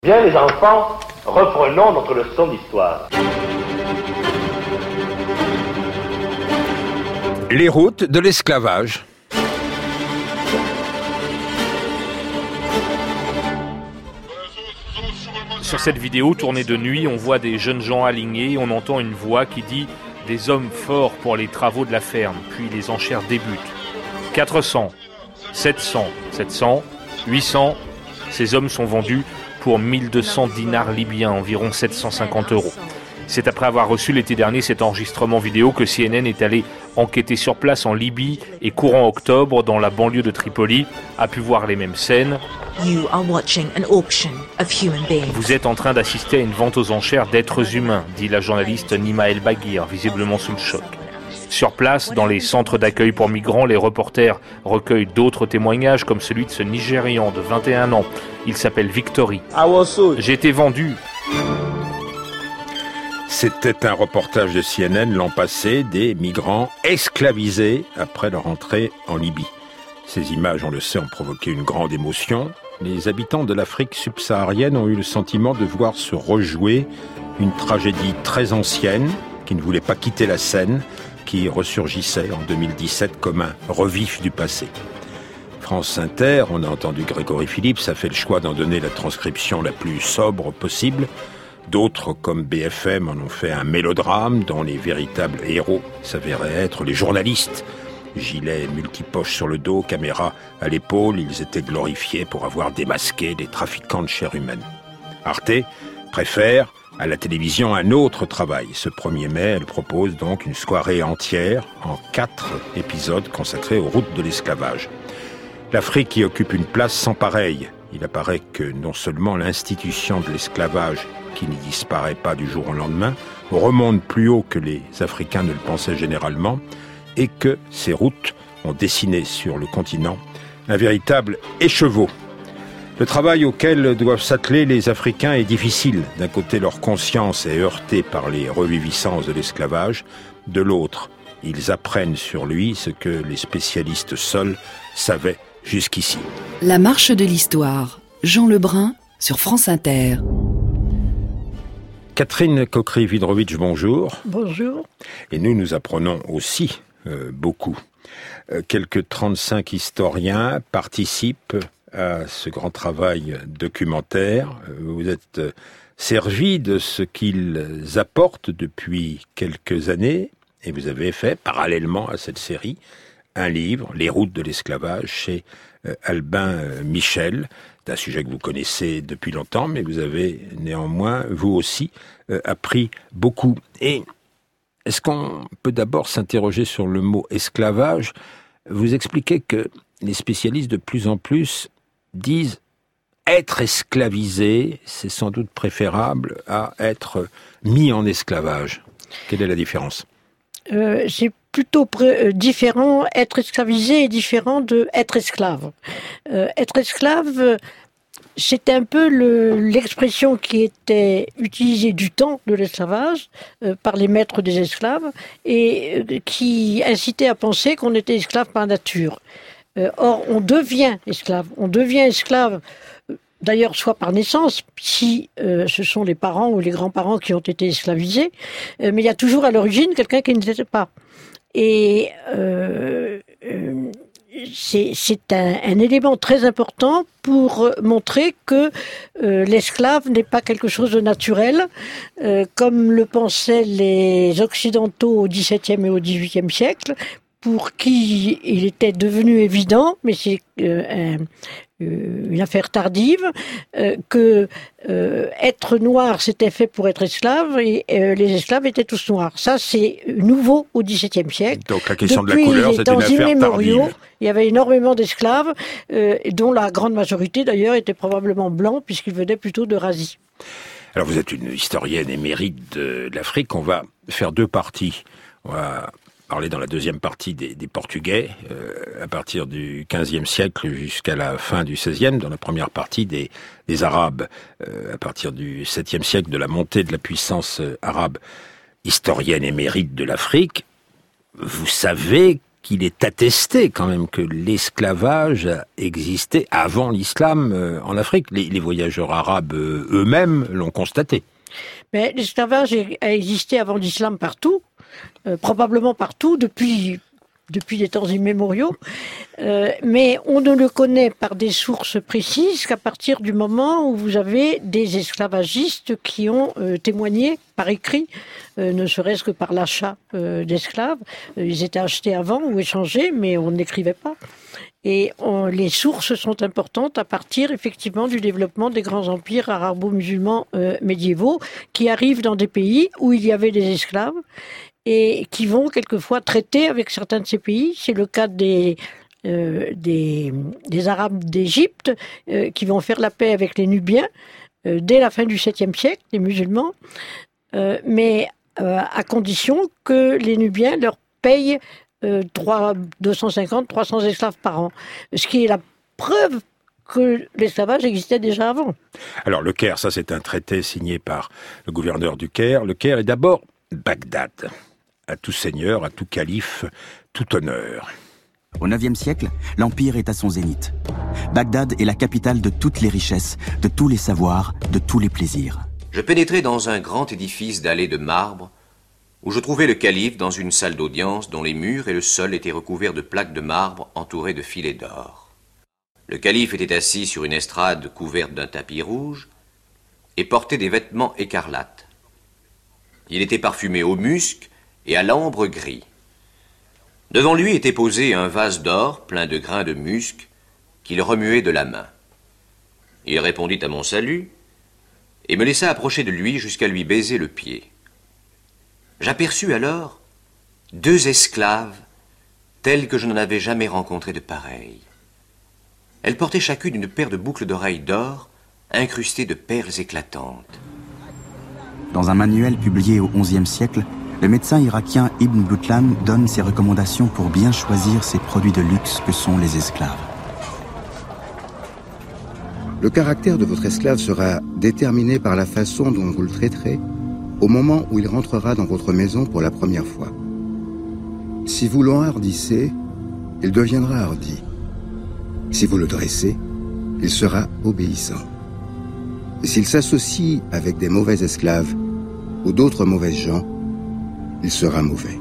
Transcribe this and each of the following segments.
Bien les enfants, reprenons notre leçon d'histoire. Les routes de l'esclavage. Sur cette vidéo tournée de nuit, on voit des jeunes gens alignés, on entend une voix qui dit « Des hommes forts pour les travaux de la ferme », puis les enchères débutent. 400, 700, 700, 800, ces hommes sont vendus pour 1200 dinars libyens, environ 750 €. C'est après avoir reçu l'été dernier cet enregistrement vidéo que CNN est allé enquêter sur place en Libye et courant octobre dans la banlieue de Tripoli a pu voir les mêmes scènes. Vous êtes en train d'assister à une vente aux enchères d'êtres humains, dit la journaliste Nima El Baguir, visiblement sous le choc. Sur place, dans les centres d'accueil pour migrants, les reporters recueillent d'autres témoignages comme celui de ce Nigérian de 21 ans. Il s'appelle Victory. J'ai été vendu. C'était un reportage de CNN l'an passé des migrants esclavisés après leur entrée en Libye. Ces images, on le sait, ont provoqué une grande émotion. Les habitants de l'Afrique subsaharienne ont eu le sentiment de voir se rejouer une tragédie très ancienne qui ne voulait pas quitter la scène, qui ressurgissait en 2017 comme un revif du passé. France Inter, on a entendu Grégory Phillips, a fait le choix d'en donner la transcription la plus sobre possible. D'autres, comme BFM, en ont fait un mélodrame dont les véritables héros s'avéraient être les journalistes. Gilets multipoches sur le dos, caméra à l'épaule, ils étaient glorifiés pour avoir démasqué les trafiquants de chair humaine. Arte préfère à la télévision un autre travail. Ce 1er mai, elle propose donc une soirée entière en 4 épisodes consacrés aux routes de l'esclavage. L'Afrique y occupe une place sans pareille. Il apparaît que non seulement l'institution de l'esclavage, qui n'y disparaît pas du jour au lendemain, remonte plus haut que les Africains ne le pensaient généralement, et que ces routes ont dessiné sur le continent un véritable écheveau. Le travail auquel doivent s'atteler les Africains est difficile. D'un côté, leur conscience est heurtée par les reviviscences de l'esclavage. De l'autre, ils apprennent sur lui ce que les spécialistes seuls savaient jusqu'ici. La marche de l'histoire. Jean Lebrun sur France Inter. Catherine Cockry-Widrowicz, bonjour. Bonjour. Et nous apprenons aussi beaucoup. Quelques 35 historiens participent à ce grand travail documentaire. Vous êtes servi de ce qu'ils apportent depuis quelques années et vous avez fait, parallèlement à cette série, un livre, Les routes de l'esclavage, chez Albin Michel. C'est un sujet que vous connaissez depuis longtemps, mais vous avez néanmoins, vous aussi, appris beaucoup. Et est-ce qu'on peut d'abord s'interroger sur le mot esclavage ? Vous expliquez que les spécialistes de plus en plus disent être esclavisé, c'est sans doute préférable à être mis en esclavage. Quelle est la différence ? C'est plutôt différent. Être esclavisé est différent de être esclave. Être esclave, c'est un peu l'expression qui était utilisée du temps de l'esclavage par les maîtres des esclaves et qui incitait à penser qu'on était esclave par nature. Or, on devient esclave. On devient esclave, d'ailleurs, soit par naissance, si ce sont les parents ou les grands-parents qui ont été esclavisés, mais il y a toujours à l'origine quelqu'un qui ne l'était pas. Et c'est un élément très important pour montrer que l'esclave n'est pas quelque chose de naturel, comme le pensaient les Occidentaux au XVIIe et au XVIIIe siècle, pour qui il était devenu évident, mais c'est une affaire tardive, que être noir c'était fait pour être esclave et les esclaves étaient tous noirs. Ça c'est nouveau au XVIIe siècle. Donc la question de la couleur c'est une affaire tardive. Il y avait énormément d'esclaves, dont la grande majorité d'ailleurs était probablement blancs puisqu'ils venaient plutôt d'Eurasie. Alors vous êtes une historienne émérite de l'Afrique. On va faire 2 parties. On va parler dans la deuxième partie des Portugais, à partir du XVe siècle jusqu'à la fin du XVIe, dans la première partie des Arabes, à partir du VIIe siècle, de la montée de la puissance arabe. Historienne émérite de l'Afrique, vous savez qu'il est attesté quand même que l'esclavage a existé avant l'islam en Afrique. Les voyageurs arabes eux-mêmes l'ont constaté. Mais l'esclavage a existé avant l'islam partout, probablement partout depuis des temps immémoriaux, mais on ne le connaît par des sources précises qu'à partir du moment où vous avez des esclavagistes qui ont témoigné par écrit, ne serait-ce que par l'achat d'esclaves. Ils étaient achetés avant ou échangés, mais on n'écrivait pas. Et les sources sont importantes à partir effectivement du développement des grands empires arabo-musulmans médiévaux qui arrivent dans des pays où il y avait des esclaves et qui vont quelquefois traiter avec certains de ces pays. C'est le cas des Arabes d'Égypte qui vont faire la paix avec les Nubiens dès la fin du 7e siècle, les musulmans, mais à condition que les Nubiens leur payent 250, 300 esclaves par an, ce qui est la preuve que l'esclavage existait déjà avant. Alors le Caire, ça c'est un traité signé par le gouverneur du Caire. Le Caire est d'abord Bagdad. À tout seigneur, à tout calife, tout honneur. Au IXe siècle, l'Empire est à son zénith. Bagdad est la capitale de toutes les richesses, de tous les savoirs, de tous les plaisirs. Je pénétrai dans un grand édifice dallé de marbre, où je trouvai le calife dans une salle d'audience dont les murs et le sol étaient recouverts de plaques de marbre entourées de filets d'or. Le calife était assis sur une estrade couverte d'un tapis rouge et portait des vêtements écarlates. Il était parfumé au musc et à l'ambre gris. Devant lui était posé un vase d'or plein de grains de musc qu'il remuait de la main. Il répondit à mon salut et me laissa approcher de lui jusqu'à lui baiser le pied. J'aperçus alors 2 esclaves telles que je n'en avais jamais rencontré de pareilles. Elles portaient chacune une paire de boucles d'oreilles d'or incrustées de perles éclatantes. Dans un manuel publié au XIe siècle, le médecin irakien Ibn Boutlan donne ses recommandations pour bien choisir ces produits de luxe que sont les esclaves. Le caractère de votre esclave sera déterminé par la façon dont vous le traiterez au moment où il rentrera dans votre maison pour la première fois. Si vous l'enhardissez, il deviendra hardi. Si vous le dressez, il sera obéissant. Et s'il s'associe avec des mauvais esclaves ou d'autres mauvaises gens, il sera mauvais.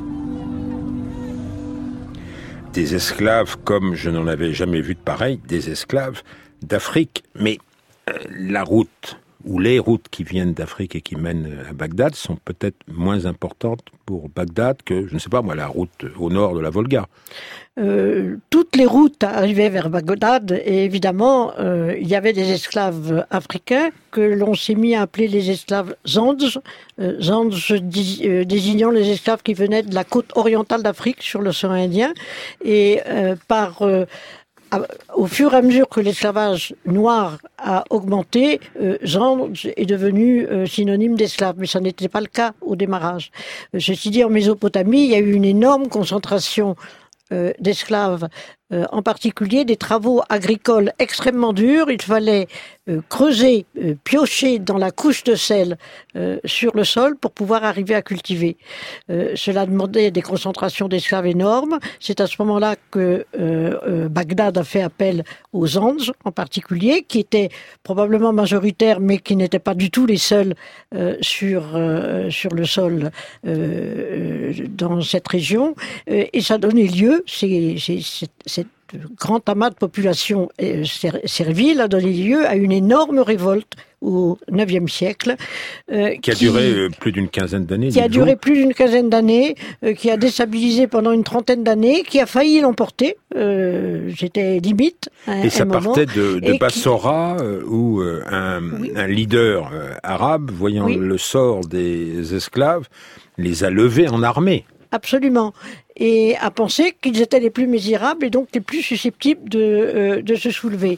Des esclaves comme je n'en avais jamais vu de pareil, des esclaves d'Afrique. Mais la route ou les routes qui viennent d'Afrique et qui mènent à Bagdad sont peut-être moins importantes pour Bagdad que, je ne sais pas moi, la route au nord de la Volga. Toutes les routes arrivaient vers Bagdad et évidemment, il y avait des esclaves africains que l'on s'est mis à appeler les esclaves Zanj. Zanj désignant les esclaves qui venaient de la côte orientale d'Afrique sur l'océan Indien. Et au fur et à mesure que l'esclavage noir a augmenté, Zanj est devenu synonyme d'esclave, mais ça n'était pas le cas au démarrage. Ceci dit, en Mésopotamie, il y a eu une énorme concentration d'esclaves, en particulier des travaux agricoles extrêmement durs. Il fallait creuser, piocher dans la couche de sel sur le sol pour pouvoir arriver à cultiver. Cela demandait des concentrations d'esclaves énormes. C'est à ce moment-là que Bagdad a fait appel aux Zanj en particulier, qui étaient probablement majoritaires, mais qui n'étaient pas du tout les seuls sur le sol dans cette région. Et ça donnait lieu, cette grand amas de population servile a donné lieu à une énorme révolte au IXe siècle. Qui a duré plus d'une quinzaine d'années. Qui a duré plus d'une quinzaine d'années, qui a déstabilisé pendant une trentaine d'années, qui a failli l'emporter. J'étais limite à un Et ça moment. partait de Bassora, où un leader arabe, voyant le sort des esclaves, les a levés en armée. Absolument. Et a pensé qu'ils étaient les plus misérables et donc les plus susceptibles de se soulever.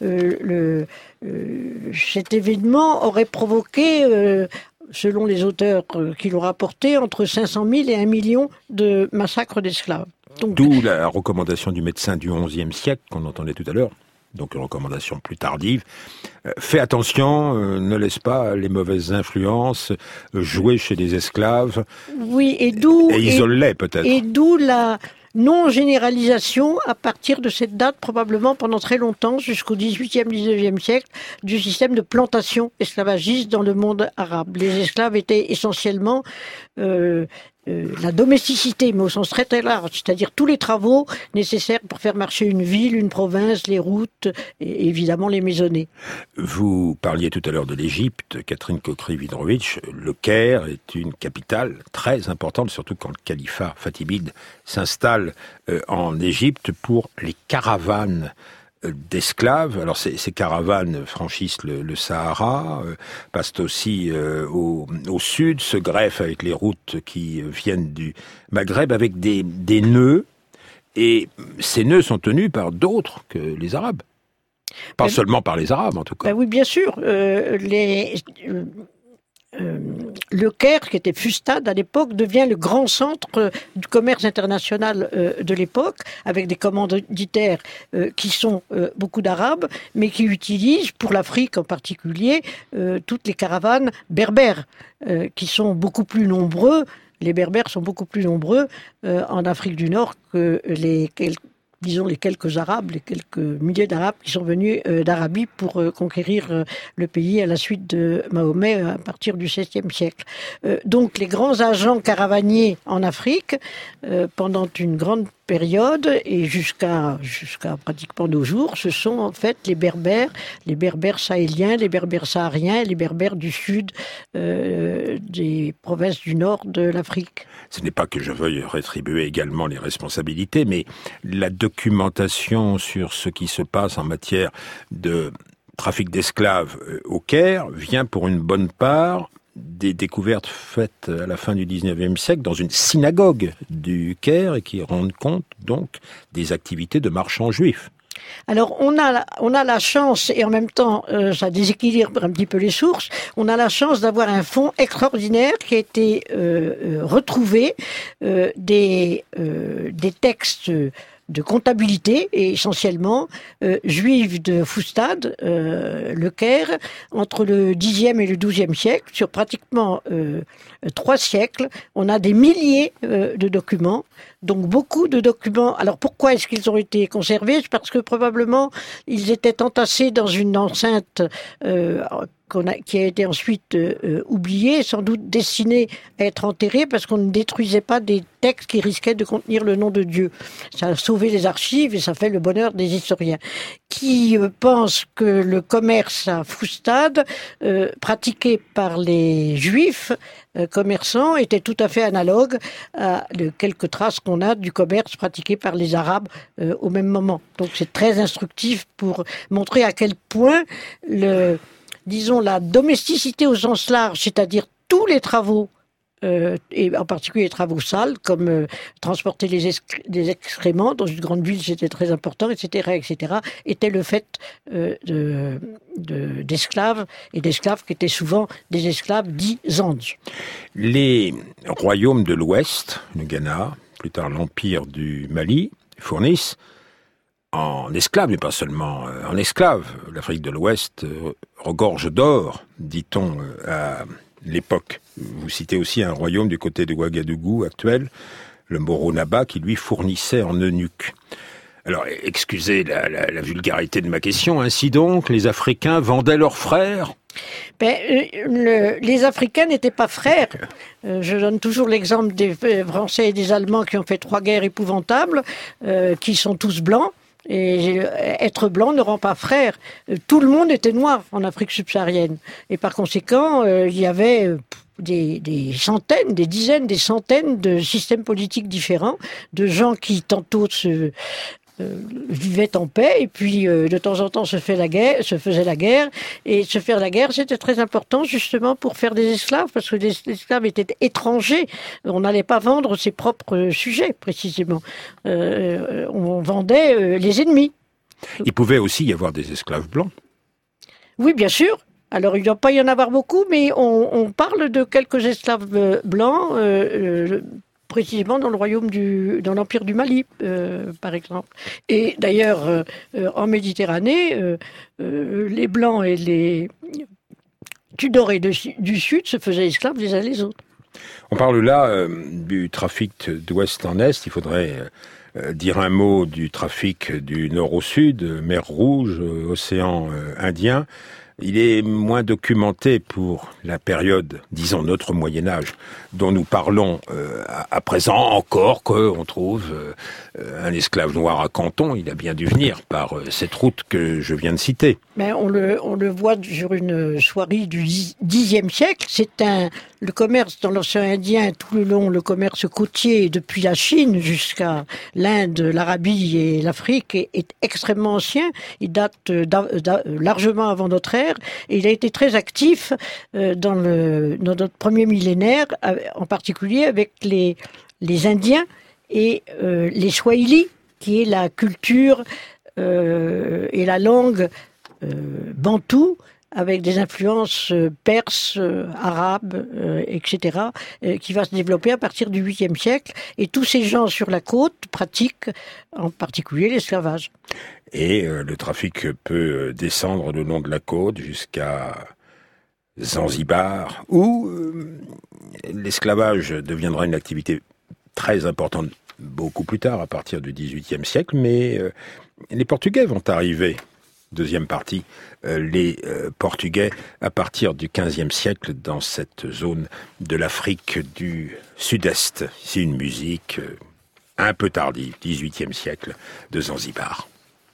Cet événement aurait provoqué, selon les auteurs qui l'ont rapporté, entre 500 000 et 1 million de massacres d'esclaves. D'où la recommandation du médecin du XIe siècle qu'on entendait tout à l'heure. Donc une recommandation plus tardive. Fais attention, ne laisse pas les mauvaises influences jouer chez des esclaves. Oui, et isole-les peut-être. Et d'où la Non généralisation à partir de cette date, probablement pendant très longtemps, jusqu'au 18e, 19e siècle, du système de plantation esclavagiste dans le monde arabe. Les esclaves étaient essentiellement la domesticité, mais au sens très très large, c'est-à-dire tous les travaux nécessaires pour faire marcher une ville, une province, les routes, et évidemment les maisonnées. Vous parliez tout à l'heure de l'Égypte, Catherine Kokry-Vidrovitch. Le Caire est une capitale très importante, surtout quand le califat fatimide s'installe en Égypte pour les caravanes d'esclaves. Alors ces caravanes franchissent le Sahara, passent aussi au sud, se greffent avec les routes qui viennent du Maghreb avec des nœuds, et ces nœuds sont tenus par d'autres que les Arabes. Pas seulement par les Arabes, en tout cas. Ben oui, bien sûr. Le Caire, qui était Fustad à l'époque, devient le grand centre du commerce international de l'époque, avec des commanditaires qui sont beaucoup d'Arabes, mais qui utilisent, pour l'Afrique en particulier, toutes les caravanes berbères, qui sont beaucoup plus nombreux. Les Berbères sont beaucoup plus nombreux en Afrique du Nord que les quelques Arabes, les quelques milliers d'Arabes qui sont venus d'Arabie pour conquérir le pays à la suite de Mahomet à partir du XVIe siècle. Donc les grands agents caravaniers en Afrique, pendant une grande période et jusqu'à pratiquement nos jours, ce sont en fait les Berbères sahéliens, les Berbères sahariens, les Berbères du sud des provinces du nord de l'Afrique. Ce n'est pas que je veuille rétribuer également les responsabilités, mais la documentation sur ce qui se passe en matière de trafic d'esclaves au Caire vient pour une bonne part des découvertes faites à la fin du 19e siècle dans une synagogue du Caire et qui rendent compte donc des activités de marchands juifs. Alors on a la chance, et en même temps ça déséquilibre un petit peu les sources, on a la chance d'avoir un fonds extraordinaire qui a été retrouvé, des textes de comptabilité, et essentiellement juifs de Fustad, le Caire, entre le Xe et le XIIe siècle, sur pratiquement 3 siècles, on a des milliers de documents, donc beaucoup de documents. Alors pourquoi est-ce qu'ils ont été conservés ? Parce que probablement ils étaient entassés dans une enceinte qui a été ensuite oubliée, sans doute destinée à être enterrée, parce qu'on ne détruisait pas des textes qui risquaient de contenir le nom de Dieu. Ça a sauvé les archives et ça fait le bonheur des historiens, qui pensent que le commerce à Fustad, pratiqué par les Juifs commerçants, était tout à fait analogue à quelques traces qu'on a du commerce pratiqué par les Arabes au même moment. Donc c'est très instructif pour montrer à quel point la domesticité au sens large, c'est-à-dire tous les travaux, et en particulier les travaux sales, comme transporter des excréments dans une grande ville, c'était très important, etc., était le fait d'esclaves, et d'esclaves qui étaient souvent des esclaves dits zanj. Les royaumes de l'Ouest, le Ghana, plus tard l'Empire du Mali, fournissent en esclaves, mais pas seulement en esclaves. L'Afrique de l'Ouest regorge d'or, dit-on à l'époque. Vous citez aussi un royaume du côté de Ouagadougou actuel, le Moronaba, qui lui fournissait en eunuques. Alors, excusez la vulgarité de ma question, ainsi donc, les Africains vendaient leurs frères ? Les Africains n'étaient pas frères. Je donne toujours l'exemple des Français et des Allemands qui ont fait 3 guerres épouvantables, qui sont tous blancs. Et être blanc ne rend pas frère. Tout le monde était noir en Afrique subsaharienne. Et par conséquent, il y avait des centaines, des dizaines, des centaines de systèmes politiques différents, de gens qui tantôt vivaient en paix, et puis de temps en temps se faisait la guerre, et se faire la guerre, c'était très important justement pour faire des esclaves, parce que les esclaves étaient étrangers, on n'allait pas vendre ses propres sujets précisément, on vendait les ennemis. Il pouvait aussi y avoir des esclaves blancs. Oui, bien sûr. Alors il ne doit pas y en avoir beaucoup, mais on parle de quelques esclaves blancs, précisément dans dans l'Empire du Mali, par exemple. Et d'ailleurs, en Méditerranée, les Blancs et les Tudorais du Sud se faisaient esclaves les uns les autres. On parle là du trafic d'ouest en est. Il faudrait dire un mot du trafic du nord au sud, mer Rouge, océan Indien. Il est moins documenté pour la période, disons notre Moyen-Âge, dont nous parlons à présent encore, qu'on trouve un esclave noir à Canton. Il a bien dû venir par cette route que je viens de citer. Mais on le voit sur une soirée du Xe siècle. Le commerce dans l'océan Indien, tout le long, le commerce côtier depuis la Chine jusqu'à l'Inde, l'Arabie et l'Afrique est extrêmement ancien. Il date largement avant notre ère. Et il a été très actif dans notre premier millénaire, en particulier avec les Indiens et les Swahili, qui est la culture et la langue bantou, avec des influences perses, arabes, etc., qui va se développer à partir du 8e siècle. Et tous ces gens sur la côte pratiquent en particulier l'esclavage. Et le trafic peut descendre le long de la côte jusqu'à Zanzibar, où l'esclavage deviendra une activité très importante beaucoup plus tard, à partir du XVIIIe siècle, mais les Portugais vont arriver. Deuxième partie, les Portugais à partir du XVe siècle dans cette zone de l'Afrique du Sud-Est. C'est une musique un peu tardive, XVIIIe siècle, de Zanzibar.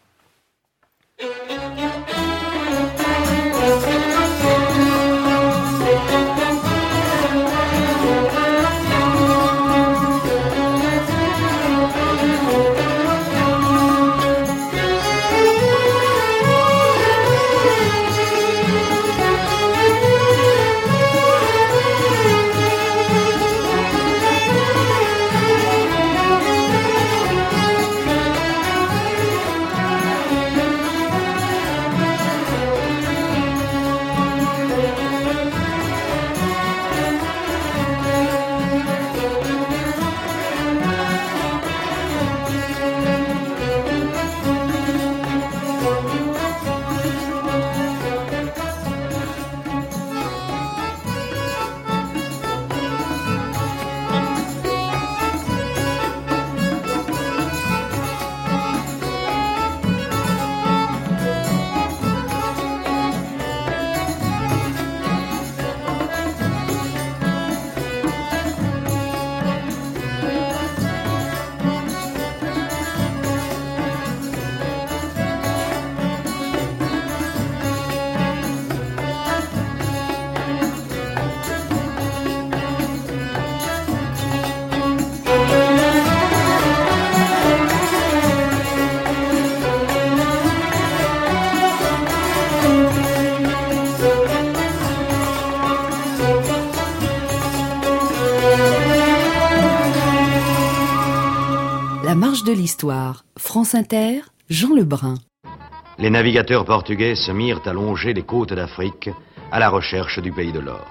La marche de l'histoire. France Inter, Jean Lebrun. Les navigateurs portugais se mirent à longer les côtes d'Afrique à la recherche du pays de l'or.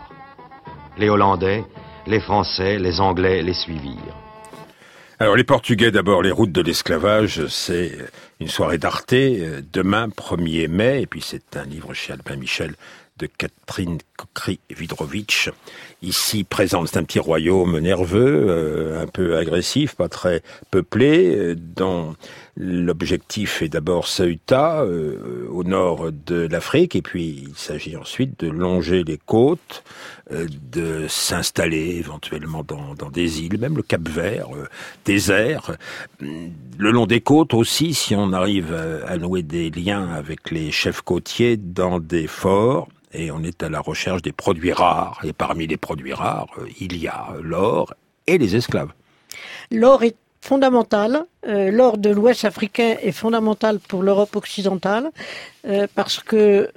Les Hollandais, les Français, les Anglais les suivirent. Alors les Portugais d'abord, les routes de l'esclavage, c'est une soirée d'Arte, demain 1er mai, et puis c'est un livre chez Albin Michel de Catherine Kokry-Vidrovitch. Ici présente, c'est un petit royaume nerveux, un peu agressif, pas très peuplé, dont l'objectif est d'abord Ceuta, au nord de l'Afrique, et puis il s'agit ensuite de longer les côtes, de s'installer éventuellement dans des îles, même le Cap-Vert, désert. Le long des côtes aussi, si on arrive à nouer des liens avec les chefs côtiers dans des forts, et on est à la recherche des produits rares. Et parmi les produits rares, il y a l'or et les esclaves. L'or est fondamental. L'or de l'Ouest africain est fondamental pour l'Europe occidentale parce que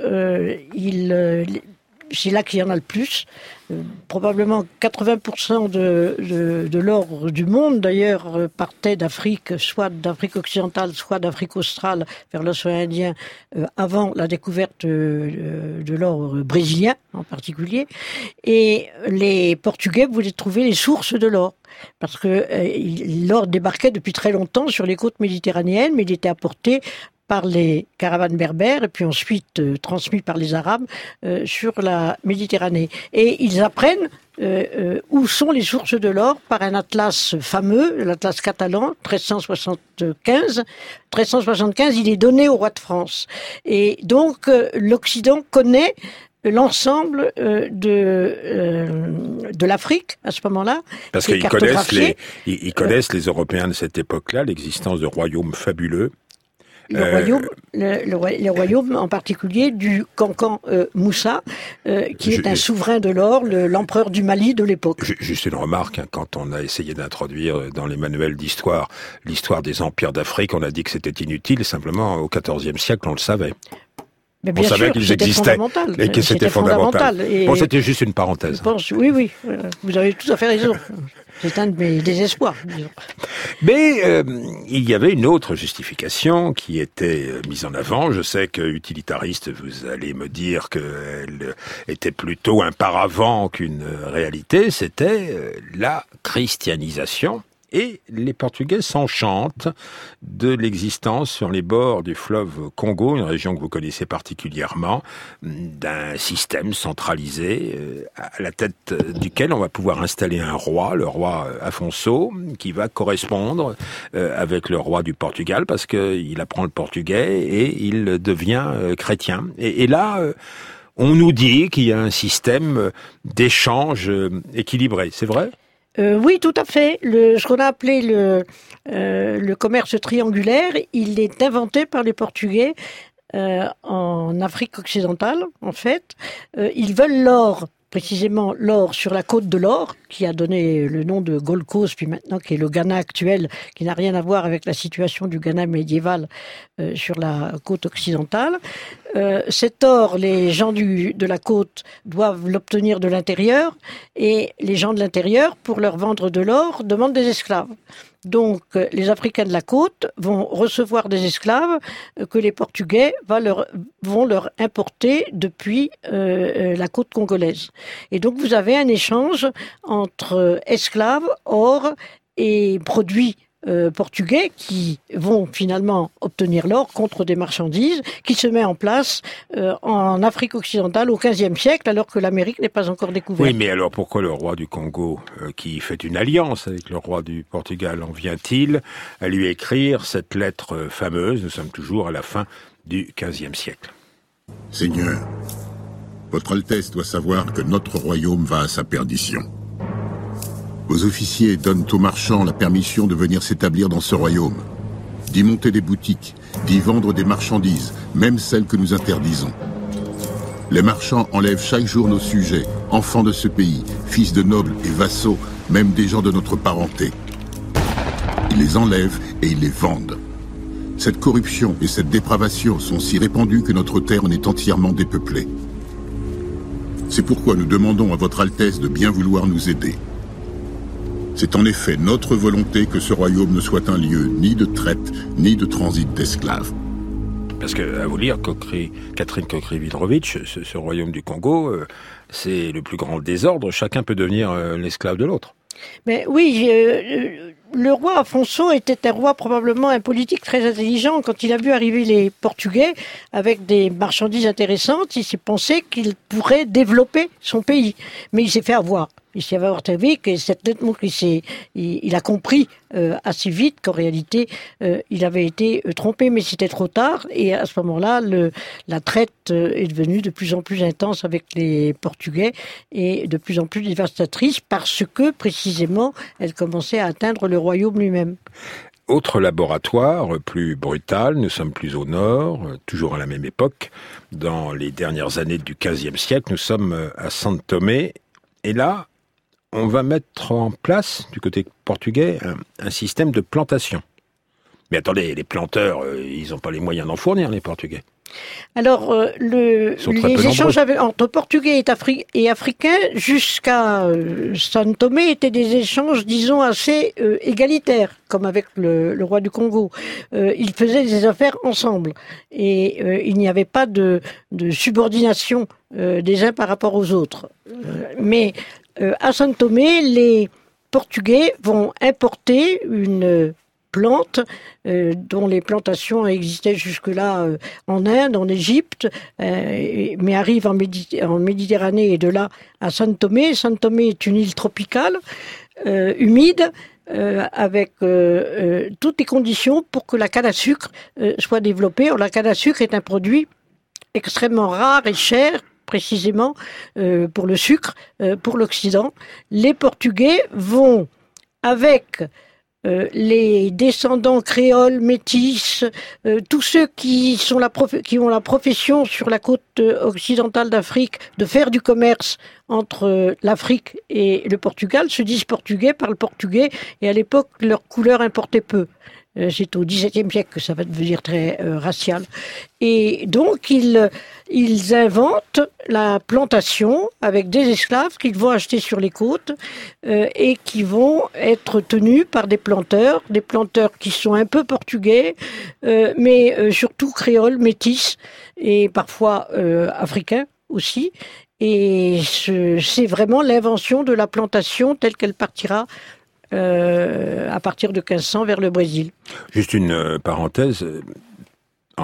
c'est là qu'il y en a le plus. Probablement 80% de l'or du monde, d'ailleurs, partait d'Afrique, soit d'Afrique occidentale, soit d'Afrique australe, vers l'océan Indien, avant la découverte de l'or brésilien, en particulier. Et les Portugais voulaient trouver les sources de l'or. Parce que l'or débarquait depuis très longtemps sur les côtes méditerranéennes, mais il était apporté par les caravanes berbères et puis ensuite transmis par les Arabes sur la Méditerranée. Et ils apprennent où sont les sources de l'or par un atlas fameux, l'atlas catalan, 1375. 1375, il est donné au roi de France. Et donc, l'Occident connaît l'ensemble de l'Afrique à ce moment-là. Parce qu'ils connaissent les Européens de cette époque-là, l'existence de royaumes fabuleux. Le royaume en particulier du Cancan Moussa, qui est un souverain de l'or, l'empereur du Mali de l'époque. Juste une remarque, quand on a essayé d'introduire dans les manuels d'histoire l'histoire des empires d'Afrique, on a dit que c'était inutile, simplement au XIVe siècle on le savait. Mais bien on savait qu'ils existaient et que c'était fondamental. Bon, c'était juste une parenthèse. Oui, vous avez tout à fait raison. C'est un de mes désespoirs, disons. Mais il y avait une autre justification qui était mise en avant. Je sais que utilitariste, vous allez me dire qu'elle était plutôt un paravent qu'une réalité. C'était la christianisation. Et les Portugais s'enchantent de l'existence sur les bords du fleuve Congo, une région que vous connaissez particulièrement, d'un système centralisé à la tête duquel on va pouvoir installer un roi, le roi Afonso, qui va correspondre avec le roi du Portugal parce qu'il apprend le portugais et il devient chrétien. Et là, on nous dit qu'il y a un système d'échange équilibré, c'est vrai ? Oui, tout à fait. Ce qu'on a appelé le commerce triangulaire, il est inventé par les Portugais en Afrique occidentale, en fait. Ils veulent l'or, précisément l'or sur la côte de l'or, qui a donné le nom de Gold Coast, puis maintenant qui est le Ghana actuel, qui n'a rien à voir avec la situation du Ghana médiéval sur la côte occidentale. Cet or, les gens de la côte doivent l'obtenir de l'intérieur, et les gens de l'intérieur, pour leur vendre de l'or, demandent des esclaves. Donc, les Africains de la côte vont recevoir des esclaves que les Portugais vont leur importer depuis la côte congolaise. Et donc, vous avez un échange entre esclaves, or et produits portugais qui vont finalement obtenir l'or contre des marchandises qui se met en place en Afrique occidentale au XVe siècle alors que l'Amérique n'est pas encore découverte. Oui, mais alors pourquoi le roi du Congo, qui fait une alliance avec le roi du Portugal, en vient-il à lui écrire cette lettre fameuse? Nous sommes toujours à la fin du XVe siècle. Seigneur, votre Altesse doit savoir que notre royaume va à sa perdition. Vos officiers donnent aux marchands la permission de venir s'établir dans ce royaume, d'y monter des boutiques, d'y vendre des marchandises, même celles que nous interdisons. Les marchands enlèvent chaque jour nos sujets, enfants de ce pays, fils de nobles et vassaux, même des gens de notre parenté. Ils les enlèvent et ils les vendent. Cette corruption et cette dépravation sont si répandues que notre terre en est entièrement dépeuplée. C'est pourquoi nous demandons à votre Altesse de bien vouloir nous aider. C'est en effet notre volonté que ce royaume ne soit un lieu ni de traite, ni de transit d'esclaves. Parce que, à vous lire, Catherine Cockry-Wildrovitch, ce royaume du Congo, c'est le plus grand désordre. Chacun peut devenir l'esclave de l'autre. Mais oui, le roi Afonso était un roi probablement un politique très intelligent. Quand il a vu arriver les Portugais avec des marchandises intéressantes, il s'est pensé qu'il pourrait développer son pays. Mais il s'est fait avoir. Il s'est avoir très vite et cette lettre montre qu'il a compris assez vite qu'en réalité il avait été trompé, mais c'était trop tard. Et à ce moment-là, la traite est devenue de plus en plus intense avec les Portugais et de plus en plus dévastatrice parce que précisément elle commençait à atteindre le royaume lui-même. Autre laboratoire, plus brutal, nous sommes plus au nord, toujours à la même époque. Dans les dernières années du XVe siècle, nous sommes à São Tomé. Et là, on va mettre en place, du côté portugais, un système de plantation. Mais attendez, les planteurs, ils n'ont pas les moyens d'en fournir, les Portugais. Alors, les échanges entre Portugais et Africains jusqu'à São Tomé étaient des échanges, disons, assez égalitaires, comme avec le roi du Congo. Ils faisaient des affaires ensemble. Et il n'y avait pas de subordination des uns par rapport aux autres. Mais à São Tomé, les Portugais vont importer une plantes, dont les plantations existaient jusque-là en Inde, en Égypte, mais arrivent en Méditerranée et de là à São Tomé. São Tomé est une île tropicale, humide, avec toutes les conditions pour que la canne à sucre soit développée. Or, la canne à sucre est un produit extrêmement rare et cher, précisément pour le sucre, pour l'Occident. Les Portugais vont avec les descendants créoles, métis, tous ceux qui ont la profession sur la côte occidentale d'Afrique de faire du commerce entre l'Afrique et le Portugal, se disent portugais, parlent portugais, et à l'époque, leur couleur importait peu. C'est au XVIIe siècle que ça va devenir très racial. Et donc, ils inventent la plantation avec des esclaves qu'ils vont acheter sur les côtes et qui vont être tenus par des planteurs qui sont un peu portugais, mais surtout créoles, métis et parfois africains aussi. Et c'est vraiment l'invention de la plantation telle qu'elle partira à partir de 1500 vers le Brésil. Juste une parenthèse, en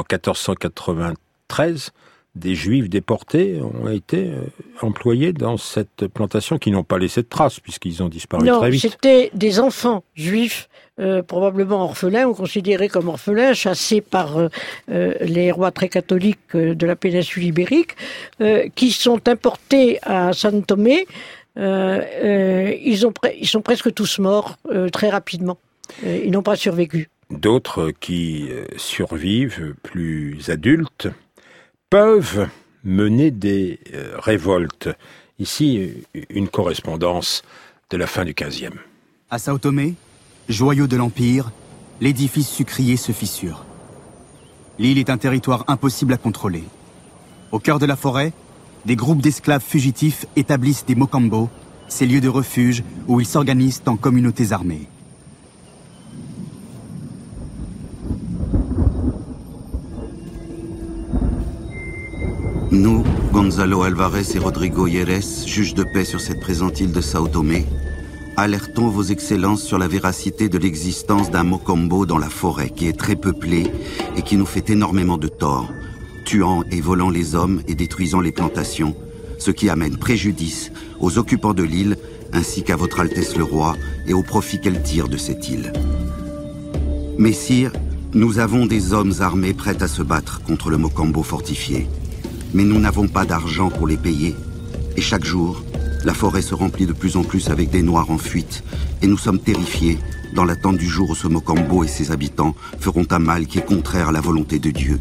1493, des Juifs déportés ont été employés dans cette plantation qui n'ont pas laissé de traces puisqu'ils ont disparu très vite. Non, c'était des enfants juifs, probablement orphelins, ou considérés comme orphelins, chassés par les rois très catholiques de la péninsule ibérique, qui sont importés à São Tomé. Ils sont presque tous morts très rapidement. Ils n'ont pas survécu. D'autres qui survivent, plus adultes, peuvent mener des révoltes. Ici, une correspondance de la fin du XVe. À São Tomé, joyau de l'Empire, l'édifice sucrier se fissure. L'île est un territoire impossible à contrôler. Au cœur de la forêt, des groupes d'esclaves fugitifs établissent des mocambos, ces lieux de refuge où ils s'organisent en communautés armées. Nous, Gonzalo Alvarez et Rodrigo Yerez, juges de paix sur cette présente île de São Tomé, alertons vos excellences sur la véracité de l'existence d'un mocambo dans la forêt qui est très peuplée et qui nous fait énormément de tort, tuant et volant les hommes et détruisant les plantations, ce qui amène préjudice aux occupants de l'île ainsi qu'à votre Altesse le Roi et au profit qu'elle tire de cette île. Messire, nous avons des hommes armés prêts à se battre contre le mocambo fortifié, mais nous n'avons pas d'argent pour les payer, et chaque jour, la forêt se remplit de plus en plus avec des Noirs en fuite, et nous sommes terrifiés dans l'attente du jour où ce mocambo et ses habitants feront un mal qui est contraire à la volonté de Dieu.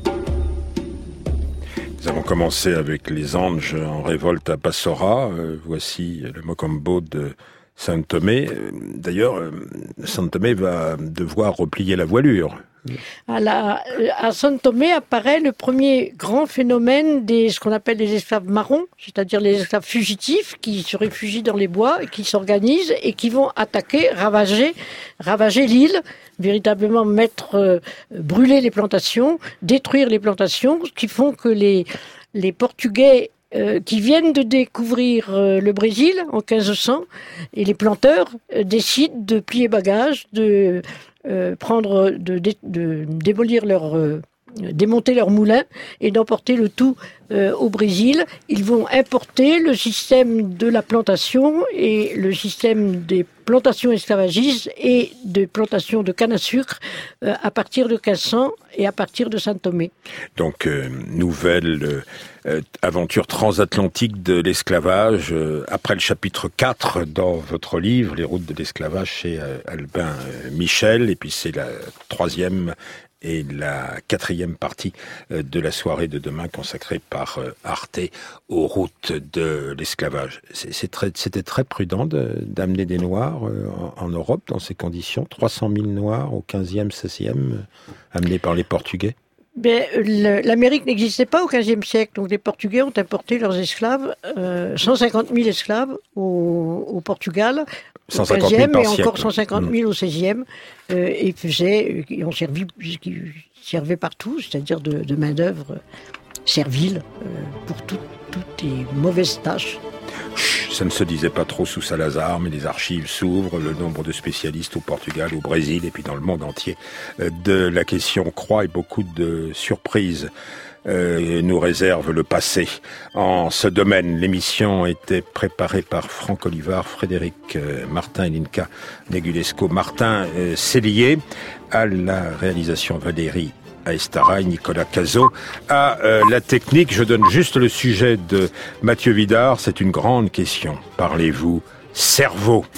Nous avons commencé avec les Anges en révolte à Bassora. Voici le mocambo de São Tomé. D'ailleurs, São Tomé va devoir replier la voilure. À São Tomé apparaît le premier grand phénomène ce qu'on appelle les esclaves marrons, c'est-à-dire les esclaves fugitifs qui se réfugient dans les bois, qui s'organisent et qui vont attaquer, ravager l'île, véritablement brûler les plantations, détruire les plantations, ce qui font que les Portugais qui viennent de découvrir le Brésil en 1500 et les planteurs décident de plier bagages, de démonter leur moulin et d'emporter le tout au Brésil. Ils vont importer le système de la plantation et le système des plantations esclavagistes et des plantations de canne à sucre à partir de 1500 et à partir de São Tomé. Donc, nouvelle aventure transatlantique de l'esclavage, après le chapitre 4 dans votre livre, Les routes de l'esclavage chez Albin Michel, et puis c'est la 3e et la 4e partie de la soirée de demain consacrée par Arte aux routes de l'esclavage. C'était très prudent d'amener des Noirs en Europe dans ces conditions. 300 000 Noirs au 15e, 16e, amenés par les Portugais. L'Amérique n'existait pas au XVe siècle, donc les Portugais ont importé leurs esclaves, 150 000 esclaves au Portugal, au XVe et encore 150 000 au XVIe, et qui servaient partout, c'est-à-dire de main-d'œuvre servile pour toutes les mauvaises tâches. Ça ne se disait pas trop sous Salazar, mais les archives s'ouvrent, le nombre de spécialistes au Portugal, au Brésil et puis dans le monde entier de la question croît et beaucoup de surprises nous réserve le passé. En ce domaine, l'émission était préparée par Franck Olivard, Frédéric Martin et Linka Negulesco. Martin Cellier, à la réalisation Valérie Aestaraï, Nicolas Cazot. À la technique, je donne juste le sujet de Mathieu Vidard. C'est une grande question. Parlez-vous cerveau?